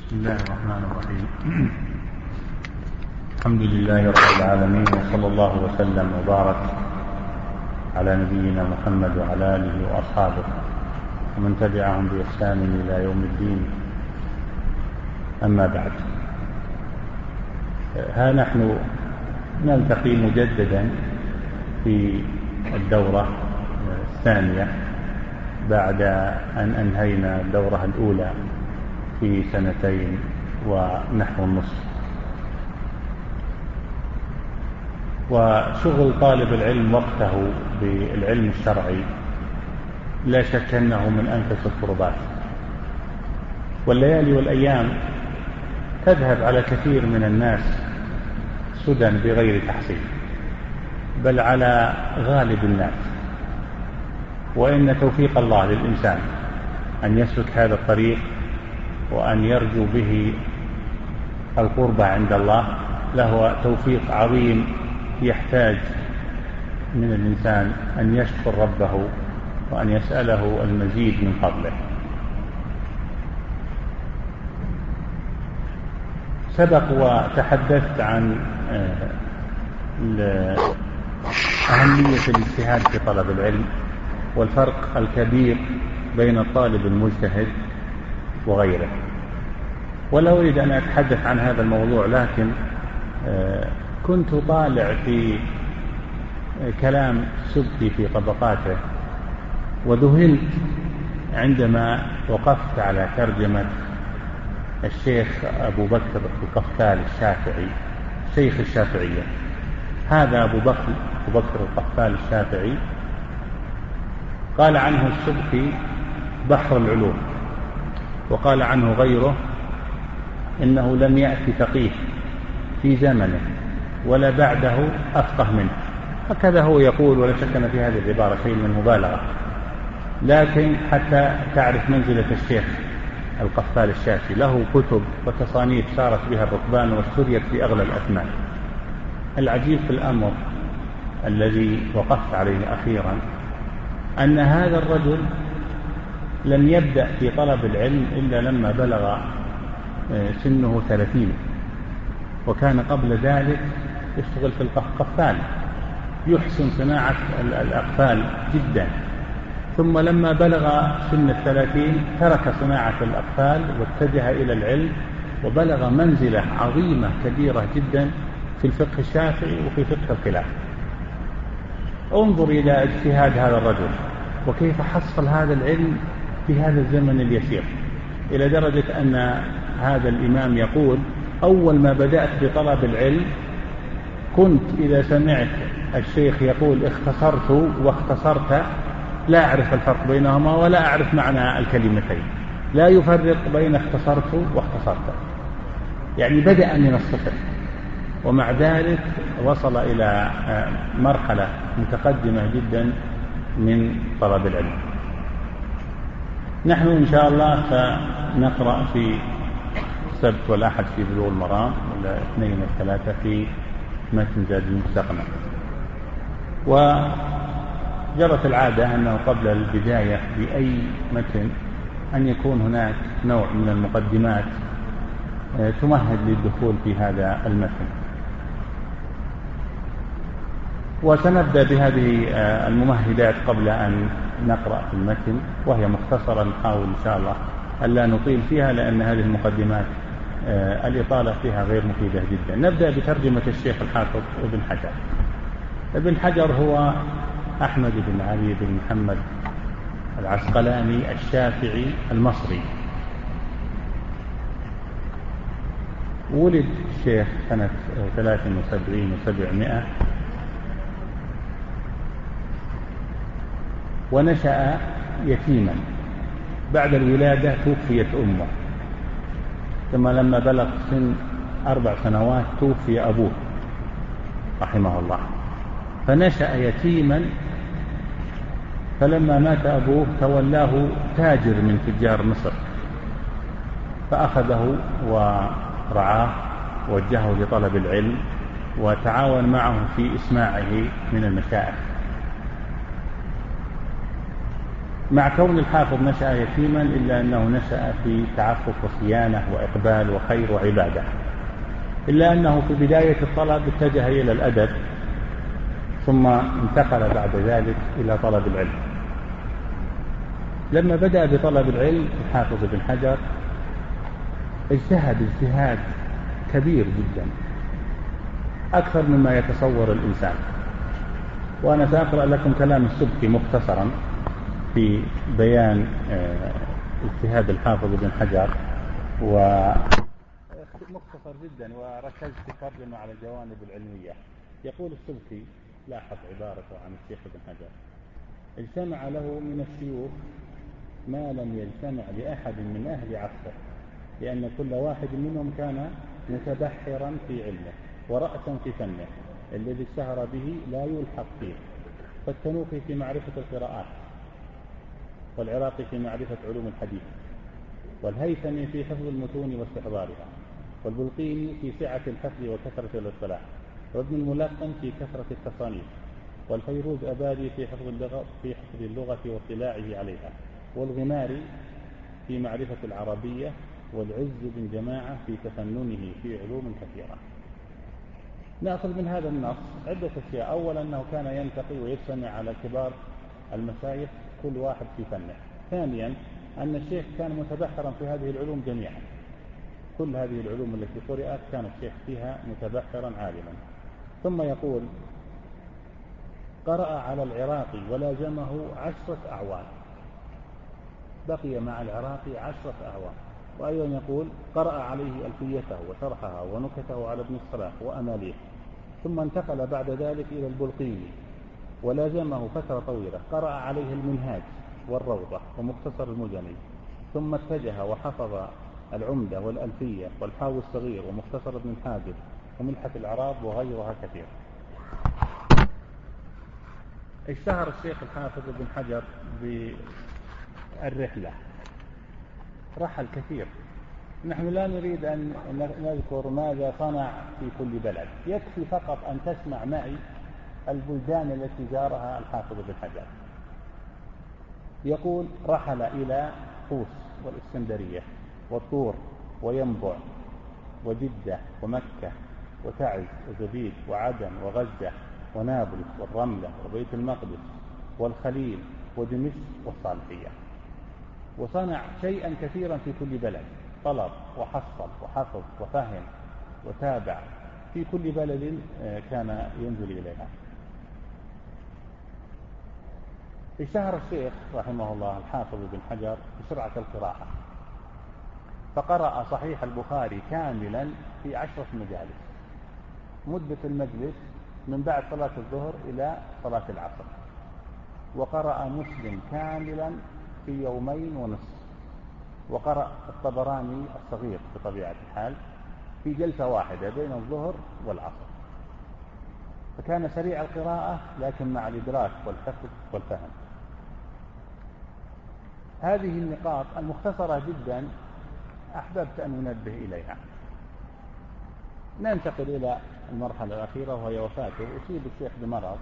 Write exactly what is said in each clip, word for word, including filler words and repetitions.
بسم الله الرحمن الرحيم. الحمد لله رب العالمين، وصلى الله وسلم وبارك على نبينا محمد وعلى آله وأصحابه ومن تبعهم بإحسان إلى يوم الدين. أما بعد، ها نحن نلتقي مجددا في الدورة الثانية بعد أن أنهينا الدورة الأولى في سنتين ونحو النصف. وشغل طالب العلم وقته بالعلم الشرعي لا شك أنه من أنفس القربات، والليالي والأيام تذهب على كثير من الناس سدى بغير تحصيل، بل على غالب الناس. وإن توفيق الله للإنسان أن يسلك هذا الطريق وأن يرجو به القربة عند الله له توفيق عظيم، يحتاج من الإنسان أن يشكر ربه وأن يسأله المزيد من فضله. سبق وتحدثت عن أهمية الاجتهاد في طلب العلم والفرق الكبير بين الطالب المجتهد وغيره، ولا أريد أن أتحدث عن هذا الموضوع، لكن كنت طالع في كلام سبكي في طبقاته وذهلت عندما وقفت على ترجمة الشيخ أبو بكر القفال الشافعي شيخ الشافعية. هذا أبو بكر أبو بكر القفال الشافعي قال عنه السبكي بحر العلوم، وقال عنه غيره إنه لم يأتي فقيه في زمنه ولا بعده أفقه منه. هكذا هو يقول، ولا شك أن في هذه العبارة شيء من مبالغة، لكن حتى تعرف منزلة الشيخ القفال الشافعي له كتب وتصانيف سارت بها الركبان واشتريت في أغلى الأثمان. العجيب في الأمر الذي وقفت عليه أخيرا أن هذا الرجل لم يبدأ في طلب العلم إلا لما بلغ سنه ثلاثين، وكان قبل ذلك يشتغل في القفال، يحسن صناعة الأقفال جدا، ثم لما بلغ سن الثلاثين ترك صناعة الأقفال واتجه إلى العلم، وبلغ منزلة عظيمة كبيرة جدا في الفقه الشافعي وفي فقه الخلاف. انظر إلى اجتهاد هذا الرجل وكيف حصل هذا العلم في هذا الزمن اليسير، إلى درجة أن هذا الإمام يقول: أول ما بدأت بطلب العلم كنت إذا سمعت الشيخ يقول اختصرت واختصرت لا أعرف الفرق بينهما ولا أعرف معنى الكلمتين، لا يفرق بين اختصرت واختصرت، يعني بدأ من الصفر، ومع ذلك وصل إلى مرحلة متقدمة جدا من طلب العلم. نحن إن شاء الله سنقرأ في السبت والأحد في بلوغ المرام، والاثنين والثلاثة في متن زاد المستقنع. وجرت العادة أنه قبل البداية بأي متن أن يكون هناك نوع من المقدمات تمهد للدخول في هذا المتن، وسنبدأ بهذه الممهدات قبل أن نقرأ في المتن، وهي مختصرة، نحاول إن شاء الله ألا نطيل فيها لأن هذه المقدمات الإطالة فيها غير مفيدة جدا. نبدأ بترجمة الشيخ الحافظ ابن حجر. ابن حجر هو أحمد بن علي بن محمد العسقلاني الشافعي المصري. ولد الشيخ سنة ثلاث وسبعين وسبعمائة، ونشأ يتيما. بعد الولادة توفيت أمه، ثم لما بلغ سن أربع سنوات توفي أبوه رحمه الله، فنشأ يتيما. فلما مات أبوه تولاه تاجر من تجار مصر، فأخذه ورعاه ووجهه لطلب العلم وتعاون معه في إسماعه من المشايخ. مع كون الحافظ نشأ يتيما إلا أنه نشأ في تعفف وصيانة وإقبال وخير وعبادة، إلا أنه في بداية الطلب اتجه إلى الأدب، ثم انتقل بعد ذلك إلى طلب العلم. لما بدأ بطلب العلم الحافظ ابن حجر اجتهد اجتهاد كبير جدا، أكثر مما يتصور الإنسان. وأنا سأقرأ لكم كلام السبكي مختصرا في بيان اجتهاد الحافظ ابن حجر، ومختصر جدا، وركزت في ترجمة على الجوانب العلمية. يقول السبكي، لاحظ عبارته عن الشيخ ابن حجر: اجتمع له من الشيوخ ما لم يجتمع لأحد من أهل عصره، لأن كل واحد منهم كان متبحرا في علمه ورأسا في فنه الذي اشتهر به لا يلحق فيه، فالتنوخي في معرفة القراءات، والعراقي في معرفة علوم الحديث، والهيثمي في حفظ المتون واستحضارها، والبلقيني في سعة الحفظ وكثرة الاطلاع، وابن الملقن في كثرة التصانيف، والفيروز أبادي في حفظ اللغة في حفظ اللغة واطلاعه عليها، والغماري في معرفة العربية، والعز بن جماعة في تفننه في علوم كثيرة. نأخذ من هذا النص عدة أشياء. أولا أنه كان ينتقي ويجتمع على كبار المشايخ كل واحد في فنه. ثانيا أن الشيخ كان متبحرا في هذه العلوم جميعا، كل هذه العلوم التي قرأت كان الشيخ فيها متبحرا عالما. ثم يقول: قرأ على العراقي ولازمه عشرة أعوام، بقي مع العراقي عشرة أعوام. وأيضا يقول: قرأ عليه ألفيته وشرحها ونكته على ابن الصلاح وأماليه، ثم انتقل بعد ذلك إلى البلقيني ولازمه فترة طويلة، قرأ عليه المنهاج والروضة ومختصر المزني، ثم اتجه وحفظ العمدة والألفية والحاوي الصغير ومختصر ابن الحاجب وملحة العراب وغيرها كثير. اشتهر الشيخ الحافظ ابن حجر بالرحلة، رحل كثير. نحن لا نريد أن نذكر ماذا صنع في كل بلد، يكفي فقط أن تسمع معي البلدان التي زارها الحافظ ابن حجر. يقول: رحل إلى خوص والإسكندرية والطور وينبع وجدة ومكة وتعز وزبيد وعدن وغزة ونابلس والرملة وبيت المقدس والخليل ودمشق والصالحية، وصنع شيئا كثيرا في كل بلد، طلب وحصل وحفظ وفهم وتابع في كل بلد كان ينزل إليها. اشتهر الشيخ رحمه الله الحافظ بن حجر بسرعة القراءة، فقرأ صحيح البخاري كاملا في عشرة مجالس، مدة المجلس من بعد صلاة الظهر إلى صلاة العصر، وقرأ مسلم كاملا في يومين ونصف، وقرأ الطبراني الصغير بطبيعة الحال في جلسة واحدة بين الظهر والعصر. فكان سريع القراءة لكن مع الإدراك والحفظ والفهم. هذه النقاط المختصرة جدا أحببت أن ننبه إليها. ننتقل إلى المرحلة الأخيرة وهي وفاته. أصيب الشيخ بمرض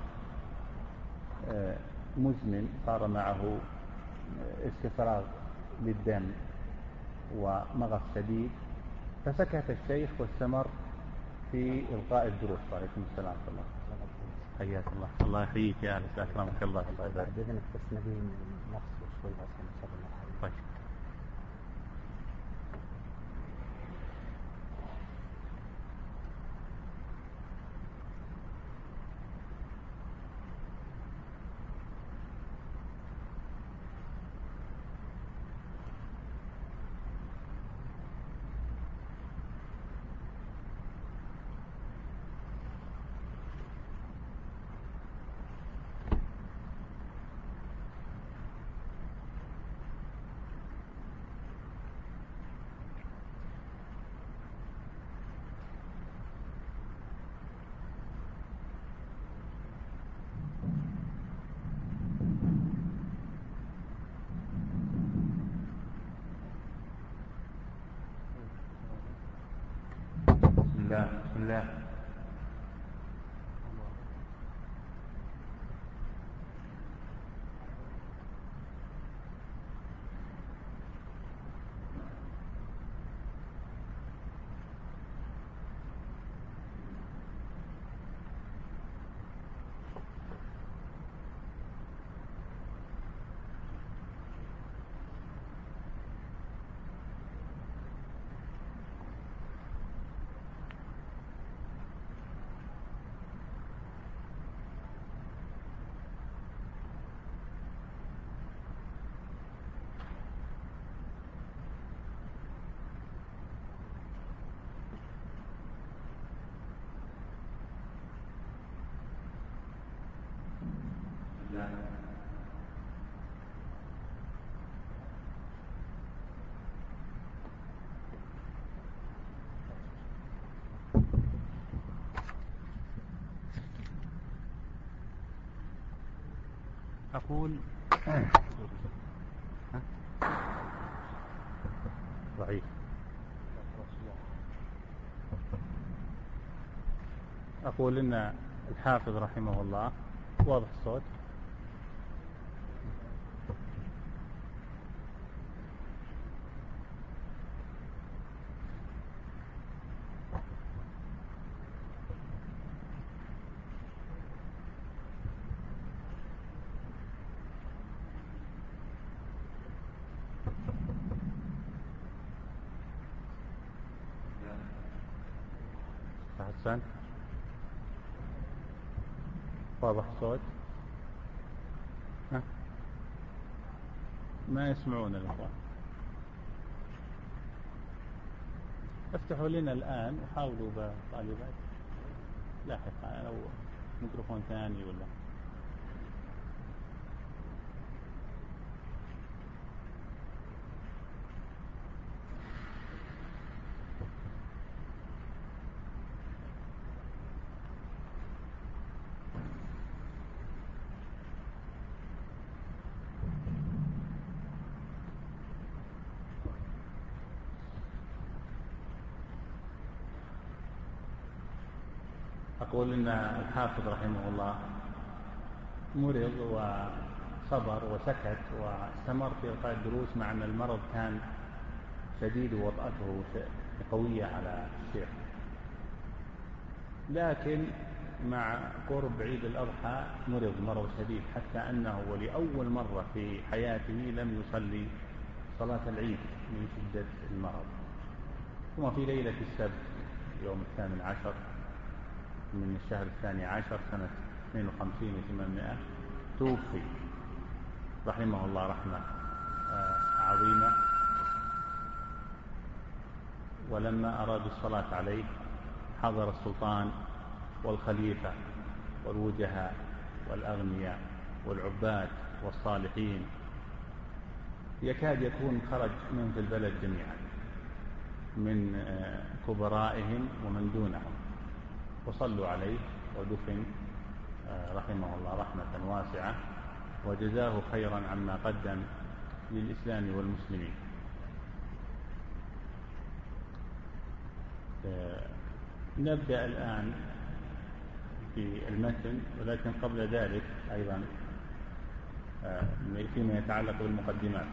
مزمن صار معه استفراغ للدم ومغص شديد، فسكت الشيخ واستمر في إلقاء الدروس. عليكم السلام ورحمة الله. حياك الله. الله يحييك يا أهلا أكرمك الله. الله يبارك. بإذنك بس نبي نفصل شوي عشان نشرب المرحلة. طيب. بسم الله. أقول ضعيف. أقول إن الحافظ رحمه الله واضح الصوت. حسن واضح الصوت. ها؟ ما يسمعون الأخوان. افتحوا لنا الآن وحاولوا بطالبات لاحقا لو ميكروفون ثاني ولا. أقول إن الحافظ رحمه الله مرض وصبر وسكت واستمر في إلقاء الدروس مع أن المرض كان شديد ووطأته قوية على الشيخ، لكن مع قرب عيد الأضحى مرض مرض شديد حتى أنه ولأول مرة في حياته لم يصلي صلاة العيد من شدة المرض. ثم في ليلة السبت يوم الثامن عشر من الشهر الثاني عشر سنة اثنين وخمسين وثمانمائة توفي رحمه الله رحمة عظيمة. ولما أرادوا الصلاة عليه حضر السلطان والخليفة والوجهاء والأغنياء والعباد والصالحين، يكاد يكون خرج من في البلد جميعا من كبرائهم ومن دونهم، وصلوا عليه ودفن رحمه الله رحمة واسعة وجزاه خيرا عما قدم للإسلام والمسلمين. نبدأ الآن في المتن، ولكن قبل ذلك أيضا فيما يتعلق بالمقدمات.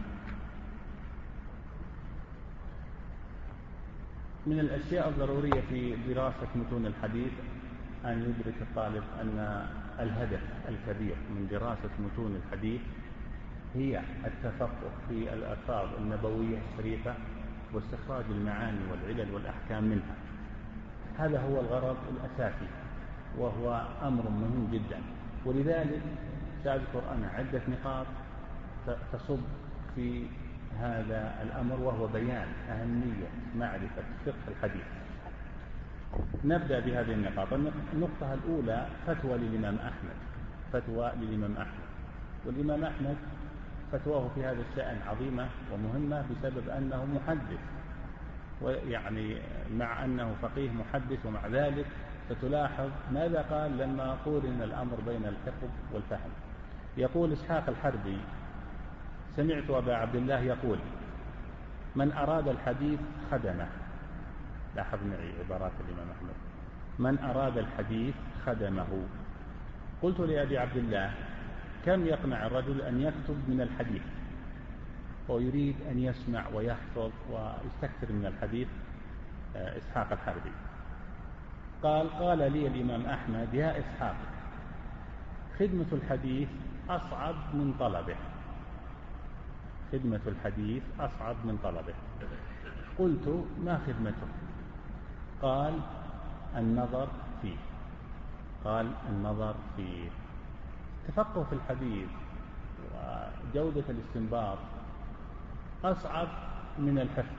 من الأشياء الضرورية في دراسة متون الحديث أن يدرك الطالب أن الهدف الكبير من دراسة متون الحديث هي التفقه في الألفاظ النبوية الشريفة واستخراج المعاني والعلل والأحكام منها. هذا هو الغرض الأساسي وهو أمر مهم جدا، ولذلك سأذكر أنا عدة نقاط تصب في هذا الأمر، وهو بيان أهمية معرفة فقه الحديث. نبدأ بهذه النقاط. النقطة الأولى فتوى للإمام أحمد. فتوى للإمام أحمد والإمام أحمد فتواه في هذا الشأن عظيمة ومهمة بسبب أنه محدث، ويعني مع أنه فقيه محدث، ومع ذلك ستلاحظ ماذا قال لما قورن الأمر بين الحفظ والفهم. يقول إسحاق الحربي: سمعت أبا عبد الله يقول: من أراد الحديث خدمه. لاحظ معي عبارات الإمام أحمد: من أراد الحديث خدمه. قلت لأبي عبد الله: كم يقنع الرجل أن يكتب من الحديث ويريد أن يسمع ويحفظ ويستكثر من الحديث؟ إسحاق الحربي قال: قال لي الإمام أحمد: يا إسحاق، خدمة الحديث أصعب من طلبه. خدمة الحديث أصعب من طلبه. قلت: ما خدمته؟ قال: النظر فيه. قال: النظر فيه. تفقه في الحديث وجودة الاستنباط أصعب من الحفظ،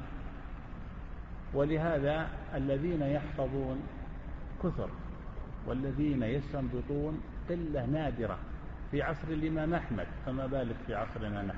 ولهذا الذين يحفظون كثر والذين يستنبطون قلة نادرة في عصر الإمام أحمد، فما بالك في عصرنا نحن.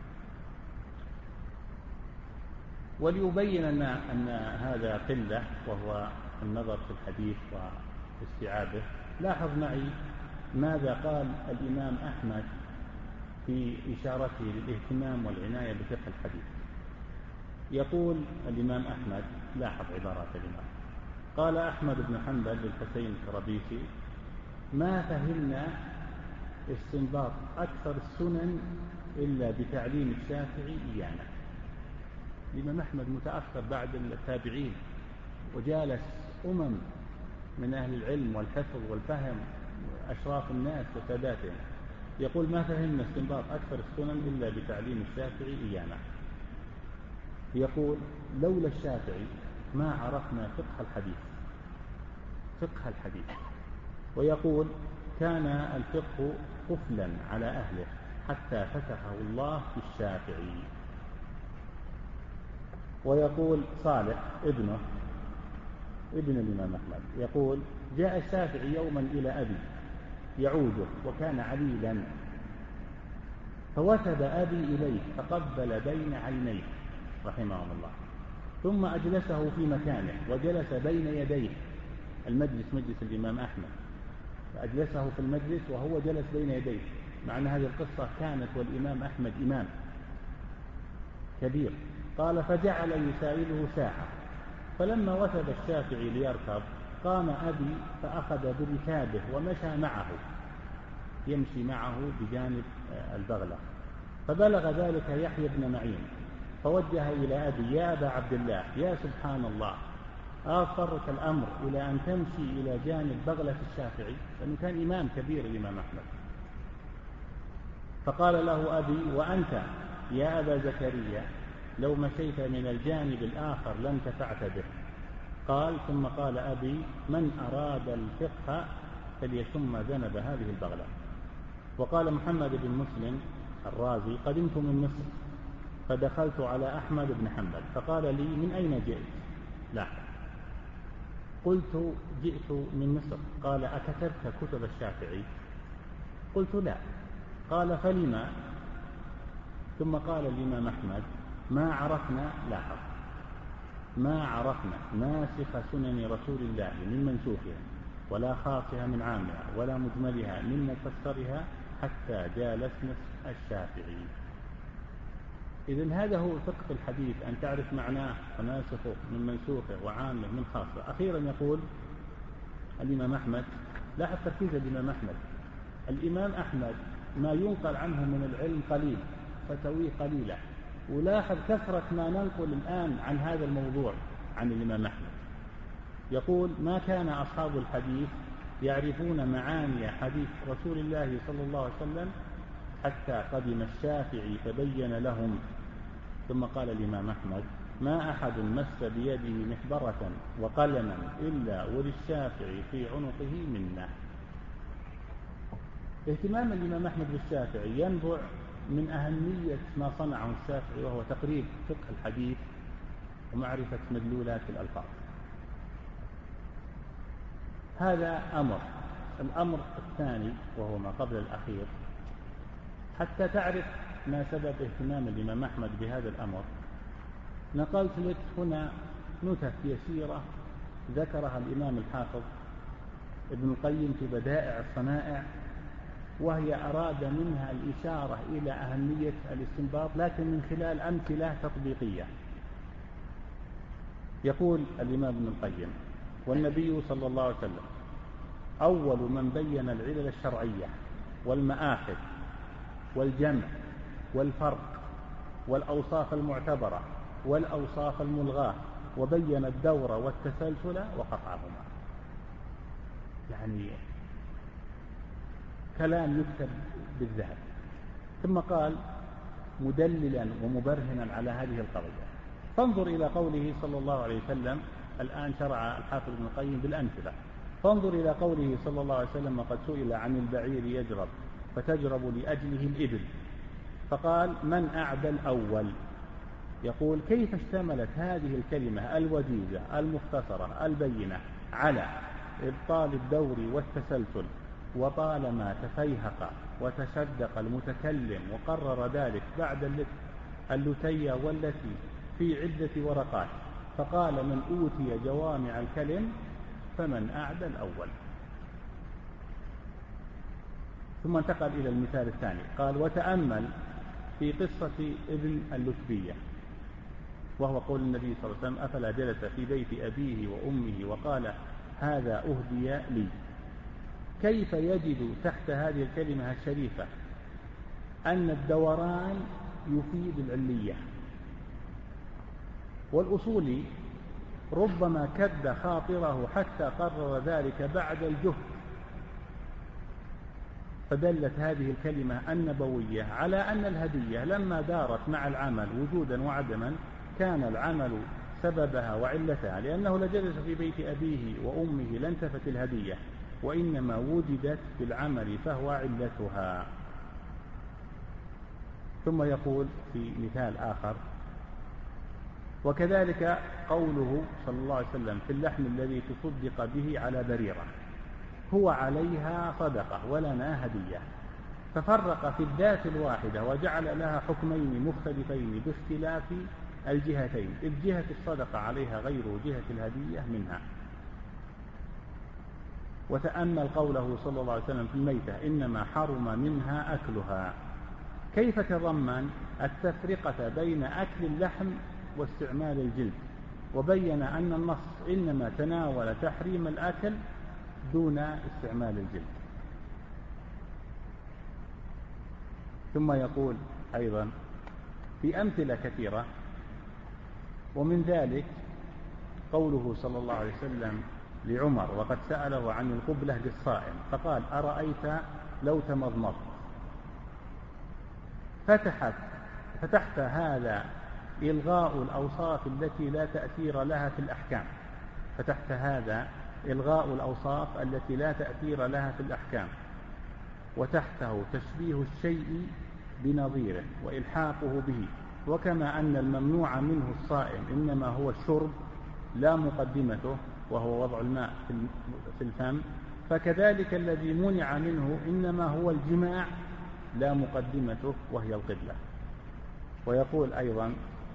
وليبين أن, أن هذا قلة وهو النظر في الحديث واستيعابه، لاحظ معي ماذا قال الإمام أحمد في إشارته للاهتمام والعناية بفقه الحديث. يقول الإمام أحمد، لاحظ عبارات الإمام، قال أحمد بن حنبل للحسين الكربيسي: ما فهمنا استنباط أكثر السنن إلا بتعليم الشافعي إيانا. الإمام أحمد متأخر بعد التابعين، وجالس أمم من أهل العلم والحفظ والفهم أشراف الناس وساداتهم، يقول: ما فهمنا استنباط أكثر السنن إلا بتعليم الشافعي إيانا. يقول: لولا الشافعي ما عرفنا فقه الحديث فقه الحديث. ويقول: كان الفقه قفلا على أهله حتى فتحه الله بالشافعي. ويقول صالح ابنه ابن الإمام أحمد، يقول: جاء الشافعي يوما إلى أبي يعوده وكان عليلا، فوثب أبي إليه فقبل بين عينيه رحمه الله، ثم أجلسه في مكانه وجلس بين يديه. المجلس مجلس الإمام أحمد، فأجلسه في المجلس وهو جلس بين يديه، مع أن هذه القصة كانت والإمام أحمد إمام كبير. قال: فجعل يسائله ساعة، فلما وثب الشافعي ليركب قام أبي فأخذ بركابه ومشى معه، يمشي معه بجانب البغلة، فبلغ ذلك يحيى بن معين فوجه إلى أبي: يا أبا عبد الله، يا سبحان الله، أضطرك الأمر إلى أن تمشي إلى جانب بغلة الشافعي، لأنه كان إمام كبير الإمام أحمد. فقال له أبي: وأنت يا أبا زكريا لو مشيت من الجانب الآخر لانتفعت به. قال: ثم قال أبي: من أراد الفقه فليشم ذنب هذه البغلة. وقال محمد بن مسلم الرازي: قدمت من مصر فدخلت على أحمد بن حنبل فقال لي: من أين جئت؟ لا. قلت: جئت من مصر. قال: أكتبت كتب الشافعي؟ قلت: لا. قال: فلما؟ ثم قال الإمام أحمد: ما عرفنا لاحظ ما عرفنا ناسخ سنن رسول الله من منسوخها، ولا خاصها من عامها، ولا مجملها من مفسرها، حتى جالسنا الشافعي. إذن هذا هو فقه الحديث، أن تعرف معناه وناسخه من منسوخه وعامه من خاصه. أخيرا يقول الإمام أحمد، لاحظ تركيز الإمام أحمد. الإمام أحمد ما ينقل عنه من العلم قليل، فتاويه قليلة، ولاحظ كثرة ما ننقل الآن عن هذا الموضوع عن الإمام أحمد. يقول: ما كان أصحاب الحديث يعرفون معاني حديث رسول الله صلى الله عليه وسلم حتى قدم الشافعي فبين لهم. ثم قال الإمام أحمد: ما أحد مس بيده محبرة وقلما إلا وللشافعي في عنقه منه. اهتمام الإمام أحمد بالشافعي ينبع من أهمية ما صنعه الشافعي، وهو تقريب فقه الحديث ومعرفة مدلولات الألفاظ. هذا أمر. الأمر الثاني وهو ما قبل الأخير، حتى تعرف ما سبب اهتمام الإمام أحمد بهذا الأمر، نقلت لك هنا نتف يسيرة ذكرها الإمام الحافظ ابن القيم في بدائع الصنائع، وهي أراد منها الإشارة إلى أهمية الاستنباط، لكن من خلال أمثلة تطبيقية. يقول الإمام ابن القيم: والنبي صلى الله عليه وسلم أول من بين العلل الشرعية والمآخذ والجمع والفرق والأوصاف المعتبرة والأوصاف الملغاة، وبين الدور والتسلسل وقطعهما. يعني كلام يكتب بالذهب. ثم قال مدللا ومبرهنا على هذه القضية: فانظر إلى قوله صلى الله عليه وسلم. الآن شرع الحافظ ابن القيم بالأمثلة. فانظر إلى قوله صلى الله عليه وسلم: وقد سئل عن البعير يجرب فتجرب لأجله الإبل، فقال: من أعدى الأول؟ يقول: كيف اشتملت هذه الكلمة الوجيزة المختصرة البينة على إبطال الدور والتسلسل وطالما تفيهق وتشدق المتكلم وقرر ذلك بعد اللتية والتي في عدة ورقات، فقال من أوتي جوامع الكلم فمن أعدى الأول. ثم انتقل إلى المثال الثاني، قال وتأمل في قصة ابن اللتبية، وهو قول النبي صلى الله عليه وسلم أفلا جلس في بيت أبيه وأمه وقال هذا أهدي لي. كيف يجد تحت هذه الكلمة الشريفة أن الدوران يفيد العلية، والأصولي ربما كد خاطره حتى قرر ذلك بعد الجهد، فدلت هذه الكلمة النبوية على أن الهدية لما دارت مع العمل وجودا وعدما كان العمل سببها وعلتها، لأنه لجلس في بيت أبيه وأمه لانتفت الهدية، وإنما وجدت في العمل فهو علتها. ثم يقول في مثال آخر وكذلك قوله صلى الله عليه وسلم في اللحم الذي تصدق به على بريرة هو عليها صدقة ولنا هدية، ففرق في الذات الواحدة وجعل لها حكمين مختلفين باختلاف الجهتين، إذ جهة الصدقة عليها غير جهة الهدية منها. وتأمل قوله صلى الله عليه وسلم في الميتة إنما حرم منها أكلها، كيف تضمن التفرقة بين أكل اللحم واستعمال الجلد، وبين أن النص إنما تناول تحريم الأكل دون استعمال الجلد. ثم يقول أيضا في أمثلة كثيرة، ومن ذلك قوله صلى الله عليه وسلم لعمر وقد سأله عن القبلة للصائم فقال أرأيت لو تمضمضت، فتحت فتحت هذا إلغاء الأوصاف التي لا تأثير لها في الأحكام، فتحت هذا إلغاء الأوصاف التي لا تأثير لها في الأحكام، وتحته تشبيه الشيء بنظيره وإلحاقه به، وكما أن الممنوع منه الصائم إنما هو الشرب لا مقدمته وهو وضع الماء في الفم، فكذلك الذي منع منه إنما هو الجماع لا مقدمته وهي القبلة. ويقول أيضا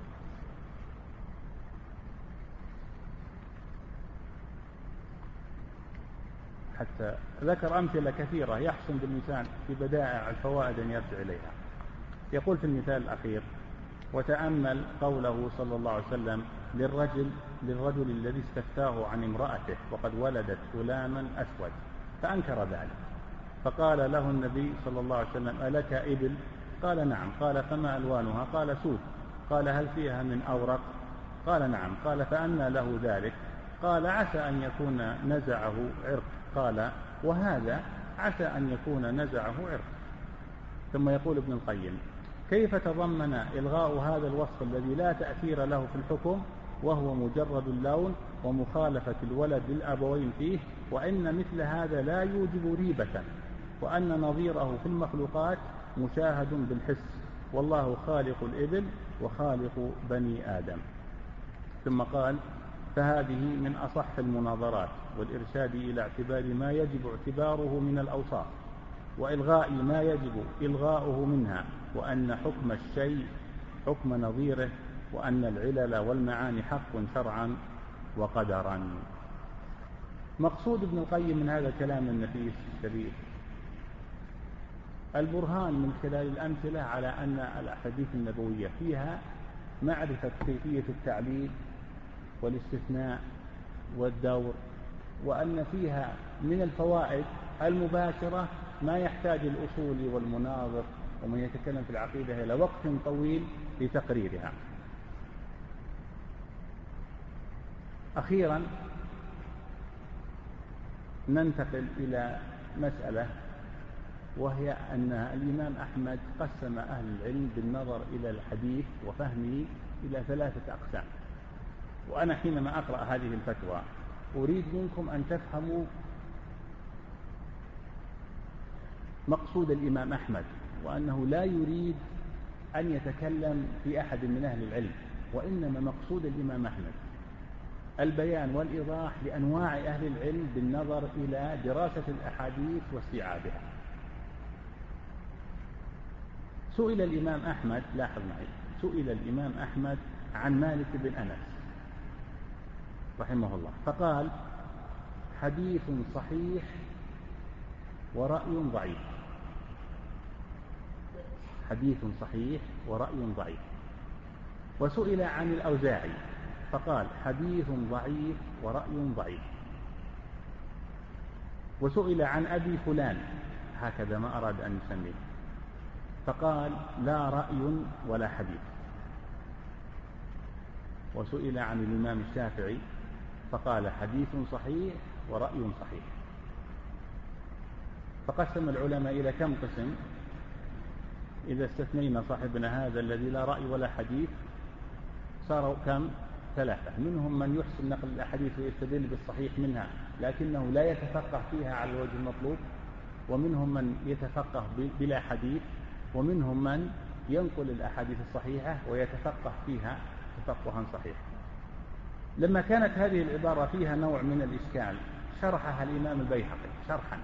حتى ذكر أمثلة كثيرة يحسن بالإنسان في بدائع الفوائد أن يرجع إليها. يقول في المثال الأخير وتأمل قوله صلى الله عليه وسلم للرجل للرجل الذي استفتاه عن امرأته وقد ولدت غلاما أسود فأنكر ذلك، فقال له النبي صلى الله عليه وسلم ألك إبل؟ قال نعم. قال فما ألوانها؟ قال سود. قال هل فيها من أورق؟ قال نعم. قال فأنى له ذلك؟ قال عسى أن يكون نزعه عرق. قال وهذا عسى أن يكون نزعه عرق. ثم يقول ابن القيم كيف تضمن إلغاء هذا الوصف الذي لا تأثير له في الحكم وهو مجرد اللون ومخالفة الولد للأبوين فيه، وإن مثل هذا لا يوجب ريبة، وأن نظيره في المخلوقات مشاهد بالحس، والله خالق الإبل وخالق بني آدم. ثم قال فهذه من أصح المناظرات والإرشاد إلى اعتبار ما يجب اعتباره من الأوصاف وإلغاء ما يجب إلغاؤه منها، وأن حكم الشيء حكم نظيره، وأن العلل والمعاني حق شرعا وقدرا. مقصود ابن القيم من هذا الكلام النفيس الشريف البرهان من خلال الأمثلة على أن الأحاديث النبوية فيها معرفة كيفية التعليل والاستثناء والدور، وأن فيها من الفوائد المباشرة ما يحتاج الأصول والمناظر ومن يتكلم في العقيدة إلى وقت طويل لتقريرها. أخيرا ننتقل إلى مسألة، وهي أن الإمام أحمد قسم أهل العلم بالنظر إلى الحديث وفهمه إلى ثلاثة أقسام. وأنا حينما أقرأ هذه الفتوى أريد منكم أن تفهموا مقصود الإمام أحمد، وأنه لا يريد أن يتكلم في أحد من أهل العلم، وإنما مقصود الإمام أحمد. البيان والإيضاح لأنواع أهل العلم بالنظر إلى دراسة الأحاديث واستيعابها. سئل الإمام أحمد، لاحظ معي، سئل الإمام أحمد عن مالك بن أنس رحمه الله فقال: حديث صحيح ورأي ضعيف. حديث صحيح ورأي ضعيف. وسئل عن الأوزاعي فقال: حديث ضعيف ورأي ضعيف. وسئل عن أبي فلان، هكذا ما أراد أن يسميه، فقال: لا رأي ولا حديث. وسئل عن الإمام الشافعي فقال: حديث صحيح ورأي صحيح. فقسم العلماء إلى كم قسم؟ إذا استثنينا صاحبنا هذا الذي لا رأي ولا حديث صاروا كم؟ ثلاثة. منهم من يحسن نقل الأحاديث ويستدل بالصحيح منها لكنه لا يتفقه فيها على الوجه المطلوب، ومنهم من يتفقه بلا حديث، ومنهم من ينقل الأحاديث الصحيحة ويتفقه فيها تفقها صحيحا. لما كانت هذه العبارة فيها نوع من الإشكال شرحها الإمام البيهقي شرحا،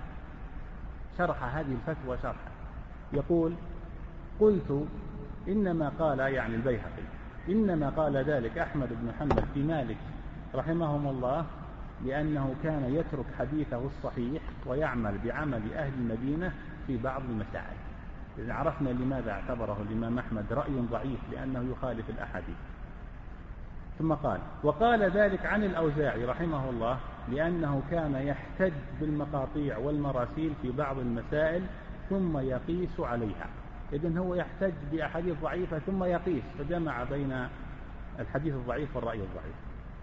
شرح هذه الفتوى شرحا، يقول: قلت إنما قال، يعني البيهقي، إنما قال ذلك أحمد بن حنبل في مالك رحمهم الله لأنه كان يترك حديثه الصحيح ويعمل بعمل أهل المدينة في بعض المسائل. إذا عرفنا لماذا اعتبره الإمام أحمد رأي ضعيف، لأنه يخالف الأحاديث. ثم قال: وقال ذلك عن الأوزاعي رحمه الله لأنه كان يحتج بالمقاطيع والمراسيل في بعض المسائل ثم يقيس عليها. إذن هو يحتج بأحاديث ضعيفة ثم يقيس، فجمع بين الحديث الضعيف والرأي الضعيف.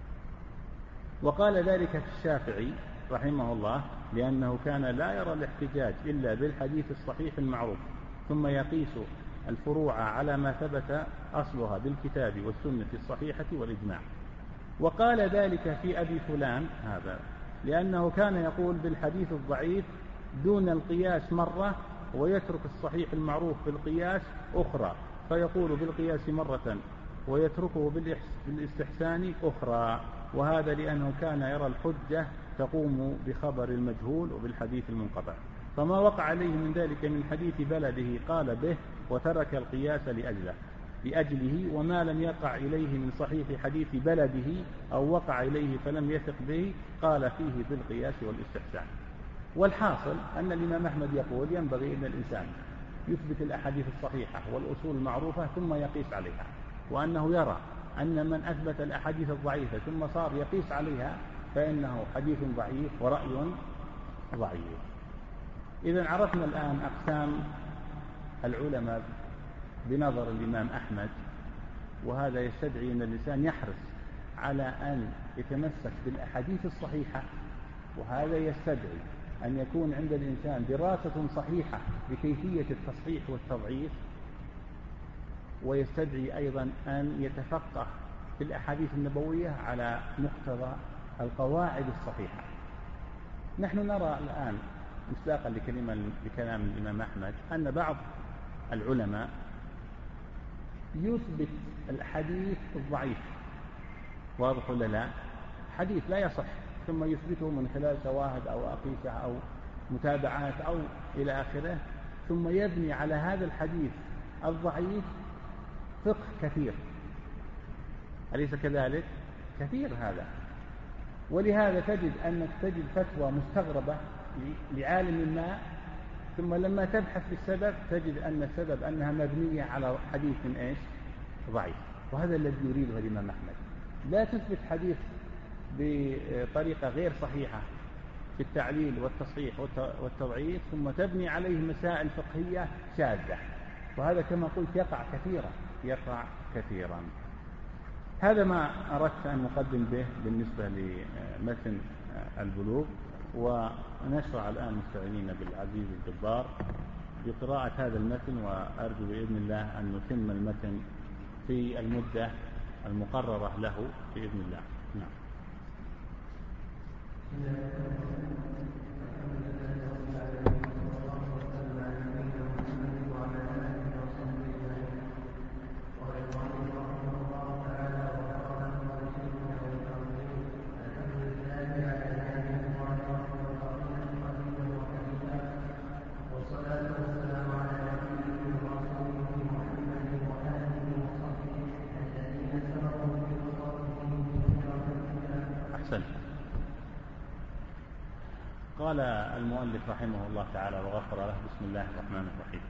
وقال ذلك في الشافعي رحمه الله لأنه كان لا يرى الاحتجاج إلا بالحديث الصحيح المعروف ثم يقيس الفروع على ما ثبت أصلها بالكتاب والسنة الصحيحة والإجماع. وقال ذلك في أبي فلان هذا لأنه كان يقول بالحديث الضعيف دون القياس مرة ويترك الصحيح المعروف بالقياس أخرى، فيقول بالقياس مرة ويتركه بالاستحسان أخرى. وهذا لأنه كان يرى الحجة تقوم بخبر المجهول وبالحديث المنقطع، فما وقع عليه من ذلك من حديث بلده قال به وترك القياس لأجله لأجله وما لم يقع إليه من صحيح حديث بلده أو وقع إليه فلم يثق به قال فيه بالقياس والاستحسان. والحاصل أن الإمام أحمد يقول ينبغي أن الإنسان يثبت الأحاديث الصحيحة والأصول المعروفة ثم يقيس عليها، وأنه يرى أن من أثبت الأحاديث الضعيفة ثم صار يقيس عليها فإنه حديث ضعيف ورأي ضعيف. إذن عرفنا الآن أقسام العلماء بنظر الإمام أحمد، وهذا يستدعي أن الإنسان يحرص على أن يتمسك بالأحاديث الصحيحة، وهذا يستدعي أن يكون عند الإنسان دراسة صحيحة بكيفية التصحيح والتضعيف، ويستدعي أيضا أن يتفقه في الأحاديث النبوية على مقتضى القواعد الصحيحة. نحن نرى الآن مصداقا لكلام الإمام أحمد أن بعض العلماء يثبت الحديث الضعيف، واضح ولا لا؟ حديث لا يصح ثم يثبته من خلال شواهد أو أقيسة أو متابعات أو إلى آخره، ثم يبني على هذا الحديث الضعيف فقه كثير، أليس كذلك؟ كثير هذا. ولهذا تجد أنك تجد فتوى مستغربة لعالم ما، ثم لما تبحث في السبب تجد أن السبب أنها مبنية على حديث من إيش؟ ضعيف. وهذا الذي يريده الإمام أحمد، لا تثبت حديث بطريقة غير صحيحة في التعليل والتصحيح والتضعيف ثم تبني عليه مسائل فقهية شاذة، وهذا كما قلت يقع كثيرا يقع كثيرا. هذا ما أردت أن أقدم به بالنسبة لمتن البلوغ، ونشرع الآن مستعينين بالعزيز الجبار بقراءة هذا المتن، وأرجو بإذن الله أن نتم المتن في المدة المقررة له بإذن الله. نعم. أحسنت. قال المؤلف رحمه الله تعالى وغفر له: بسم الله الرحمن الرحيم.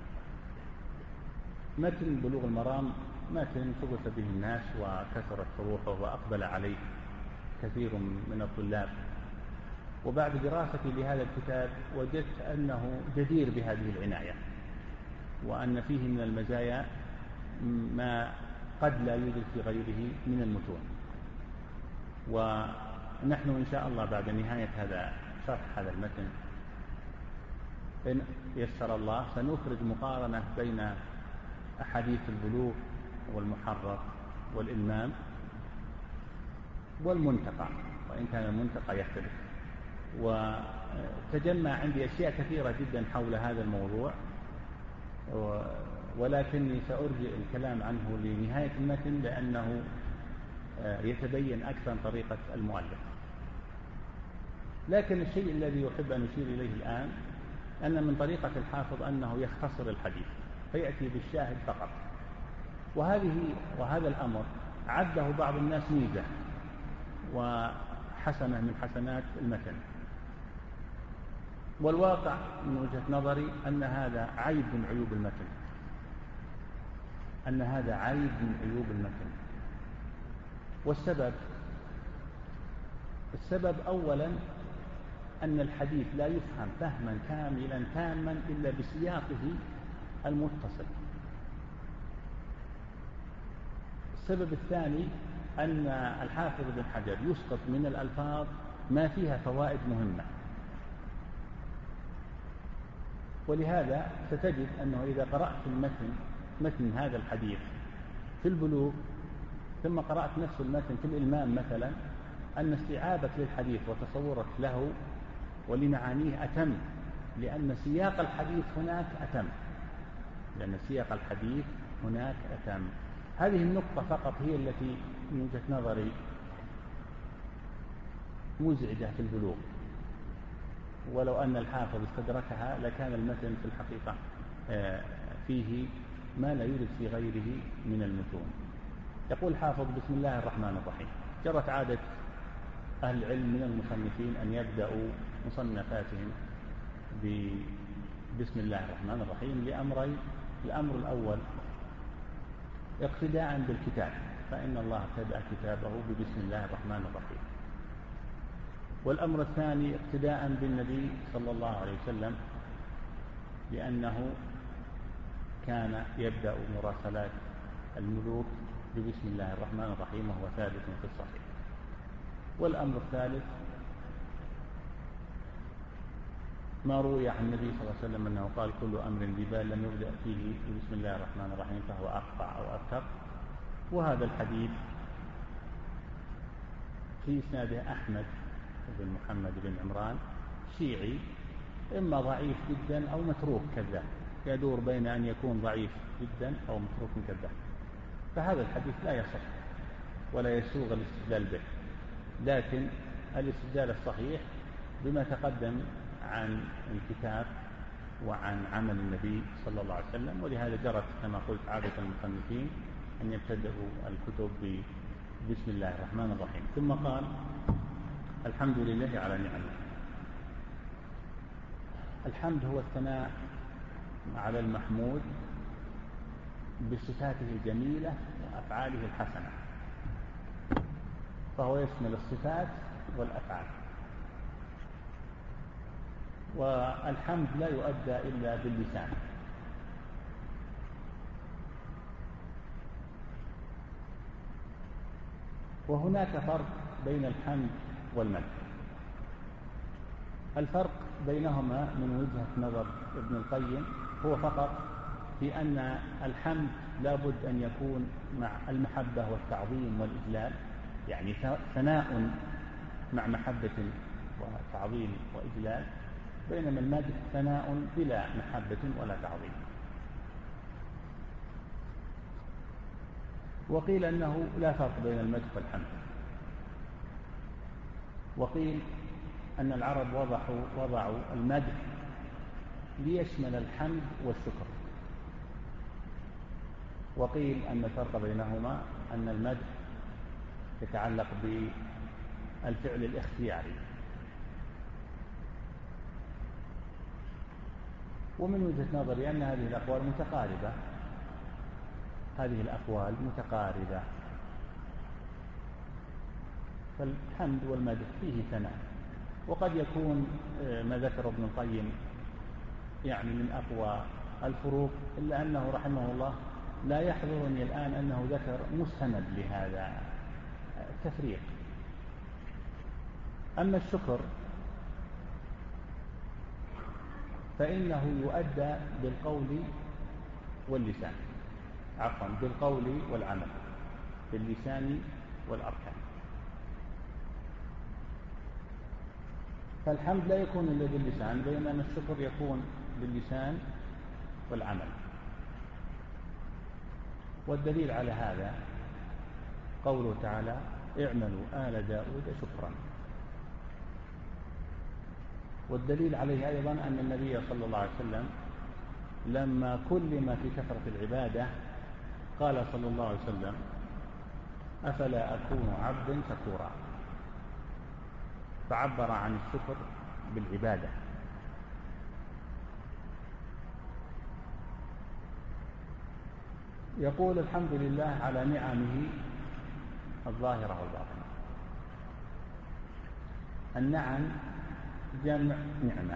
متن بلوغ المرام متن شغف به الناس وكثرت شروحه وأقبل عليه كثير من الطلاب، وبعد دراستي لهذا الكتاب وجدت أنه جدير بهذه العناية، وأن فيه من المزايا ما قد لا يوجد في غيره من المتون. ونحن إن شاء الله بعد نهاية هذا شرح هذا المتن إن يسر الله سنخرج مقارنة بين أحاديث البلوغ والمحرر والإلمام والمنتقى، وإن كان المنتقى يختلف. وتجمع عندي أشياء كثيرة جدا حول هذا الموضوع، ولكني سأرجئ الكلام عنه لنهاية المتن لأنه يتبين أكثر طريقة المؤلف. لكن الشيء الذي يحب أن يشير إليه الآن أن من طريقة الحافظ أنه يختصر الحديث فيأتي بالشاهد فقط، وهذه وهذا الأمر عده بعض الناس ميزة وحسنة من حسنات المتن، والواقع من وجهة نظري أن هذا عيب من عيوب المتن أن هذا عيب من عيوب المتن والسبب السبب أولا أن الحديث لا يفهم فهما كاملا تاما إلا بسياقه المتصل. السبب الثاني أن الحافظ بن حجر يسقط من الألفاظ ما فيها فوائد مهمة، ولهذا ستجد أنه إذا قرأت المتن مثل هذا الحديث في البلوغ ثم قرأت نفس المتن في الإلمام مثلا، أن استيعابك للحديث وتصورك له ولمعانيه أتم، لأن سياق الحديث هناك أتم لأن سياق الحديث هناك أتم. هذه النقطة فقط هي التي من وجهة نظري مزعجة في البلوغ، ولو أن الحافظ استدركها لكان المتن في الحقيقة فيه ما لا يوجد في غيره من المتون. يقول الحافظ: بسم الله الرحمن الرحيم. جرت عادة أهل العلم من المصنفين أن يبدأوا مصنفاتهم بسم الله الرحمن الرحيم لأمرين. الأمر الأول اقتداء بالكتاب، فإن الله ابتدأ كتابه ببسم الله الرحمن الرحيم. والأمر الثاني اقتداء بالنبي صلى الله عليه وسلم، لأنه كان يبدأ مراسلات الملوك ببسم الله الرحمن الرحيم وهو ثابت في الصحيح. والأمر الثالث ما روي عن النبي صلى الله عليه وسلم أنه قال: كل أمر ذي بال لم يبدأ فيه بسم الله الرحمن الرحيم فهو أقطع أو أبتر. وهذا الحديث في إسناده أحمد بن محمد بن عمران شيعي، إما ضعيف جدا أو متروك كذاب، يدور بين أن يكون ضعيف جدا أو متروك كذاب، فهذا الحديث لا يصح ولا يسوغ الاستدلال به. لكن الاستدلال الصحيح بما تقدم عن الكتاب وعن عمل النبي صلى الله عليه وسلم، ولهذا جرت كما قلت عادة المصنفين أن يبتدئوا الكتب بسم الله الرحمن الرحيم. ثم قال: الحمد لله على نعمه. الحمد هو الثناء على المحمود بصفاته الجميلة وأفعاله الحسنة، فهو يشمل الصفات والأفعال. والحمد لا يؤدى إلا باللسان، وهناك فرق بين الحمد والمدح. الفرق بينهما من وجهة نظر ابن القيم هو فقط في أن الحمد لا بد أن يكون مع المحبة والتعظيم والإجلال، يعني ثناء مع محبة وتعظيم وإجلال، بينما المدح ثناء بلا محبة ولا تعظيم. وقيل أنه لا فرق بين المدح والحمد، وقيل أن العرب وضعوا, وضعوا المدح ليشمل الحمد والشكر، وقيل أن الفرق بينهما أن المدح يتعلق الفعل الاختياري. ومن وجهة نظري أن هذه الأقوال متقاربة، هذه الأقوال متقاربة، فالحمد والمدح فيه ثناء. وقد يكون ما ذكر ابن القيم يعني من أقوى الفروق، إلا أنه رحمه الله لا يحضرني الآن أنه ذكر مستند لهذا التفريق. أما الشكر فإنه يؤدى بالقول واللسان، عفوا بالقول والعمل، باللسان والأركان. فالحمد لا يكون إلا باللسان، بينما الشكر يكون باللسان والعمل. والدليل على هذا قوله تعالى: اعملوا آل داود شكرا. والدليل عليه أيضا أن النبي صلى الله عليه وسلم لما كلم في كثرة العبادة قال صلى الله عليه وسلم: أفلا أكون عبدا شكورا، فعبر عن الشكر بالعبادة. يقول: الحمد لله على نعمه الظاهرة والباطنة. النعم جمع نعمة،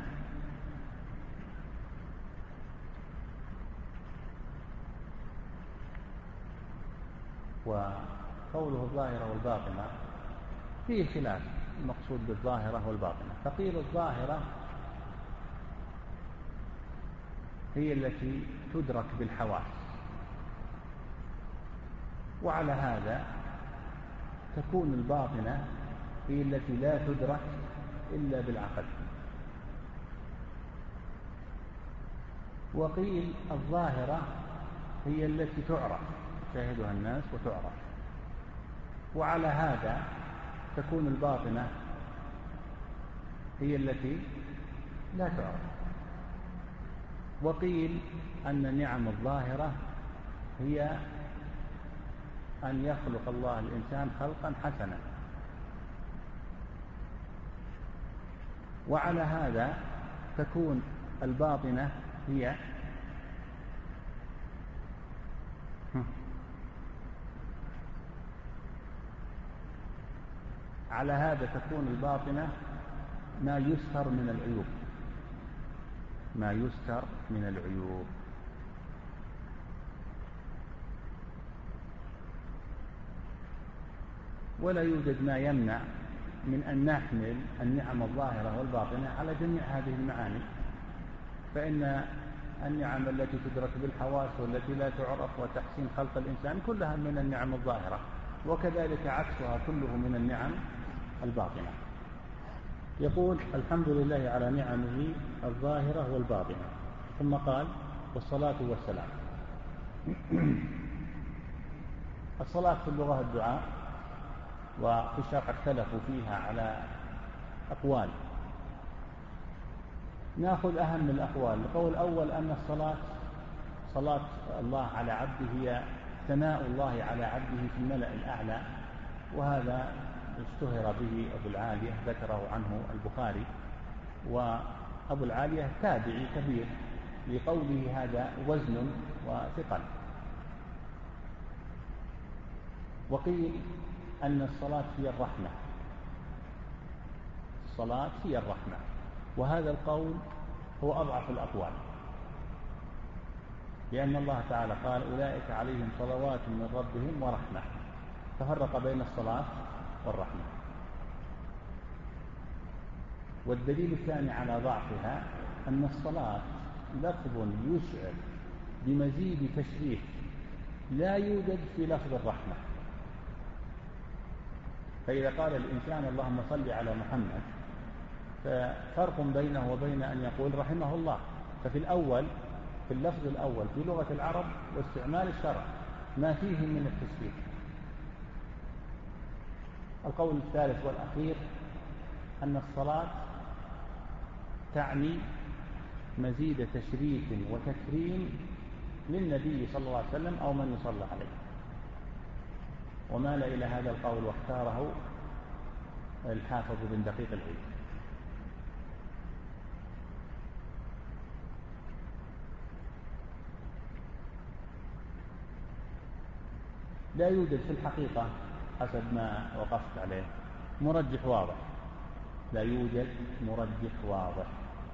وقوله الظاهرة والباطنة فيه خلاف المقصود بالظاهرة والباطنة. فقيل الظاهرة هي التي تدرك بالحواس، وعلى هذا تكون الباطنة هي التي لا تدرك إلا بالعقل. وقيل الظاهرة هي التي تعرف، يشاهدها الناس وتعرف، وعلى هذا تكون الباطنة هي التي لا تعرف. وقيل أن النعم الظاهرة هي أن يخلق الله الإنسان خلقا حسنا، وعلى هذا تكون الباطنة هي على هذا تكون الباطنة ما يستر من العيوب، ما يستر من العيوب. ولا يوجد ما يمنع من أن نحمل النعم الظاهرة والباطنة على جميع هذه المعاني، فإن النعم التي تدرك بالحواس والتي لا تعرف وتحسين خلق الإنسان كلها من النعم الظاهرة، وكذلك عكسها كله من النعم الباطنة. يقول: الحمد لله على نعمه الظاهرة والباطنة. ثم قال: والصلاة والسلام. الصلاة في اللغة الدعاء، وفي الشرع اختلفوا فيها على أقوال. نأخذ أهم الأقوال. القول الأول أن الصلاة صلاة الله على عبده هي ثناء الله على عبده في الملأ الأعلى، وهذا اشتهر به أبو العالية، ذكره عنه البخاري، وأبو العالية تابعي كبير، لقوله هذا وزن وثقل. وقيل أن الصلاة هي الرحمة، الصلاة هي الرحمة، وهذا القول هو أضعف الأقوال، لأن الله تعالى قال: أولئك عليهم صلوات من ربهم ورحمة، ففرق بين الصلاة والرحمة. والدليل الثاني على ضعفها أن الصلاة لفظ يشعر بمزيد تشريف لا يوجد في لفظ الرحمة. فإذا قال الإنسان اللهم صل على محمد، ففرق بينه وبين أن يقول رحمه الله. ففي الأول، في اللفظ الأول في لغة العرب واستعمال الشرع ما فيه من التشريف. القول الثالث والأخير أن الصلاة تعني مزيد تشريف وتكريم للنبي صلى الله عليه وسلم أو من يصلى عليه، ومال إلى هذا القول واختاره الحافظ بن دقيق العيد. لا يوجد في الحقيقة حسب ما وقفت عليه مرجح واضح، لا يوجد مرجح واضح،